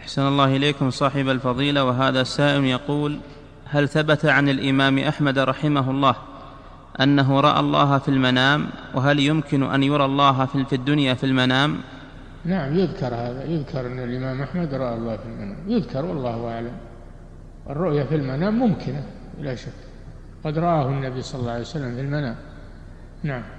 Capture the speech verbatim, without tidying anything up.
أحسن الله إليكم صاحب الفضيلة. وهذا السائل يقول: هل ثبت عن الإمام أحمد رحمه الله أنه رأى الله في المنام؟ وهل يمكن أن يرى الله في الدنيا في المنام؟ نعم، يذكر هذا، يذكر أن الإمام أحمد رأى الله في المنام، يذكر والله أعلم. الرؤية في المنام ممكنة لا شك، قد رآه النبي صلى الله عليه وسلم في المنام. نعم.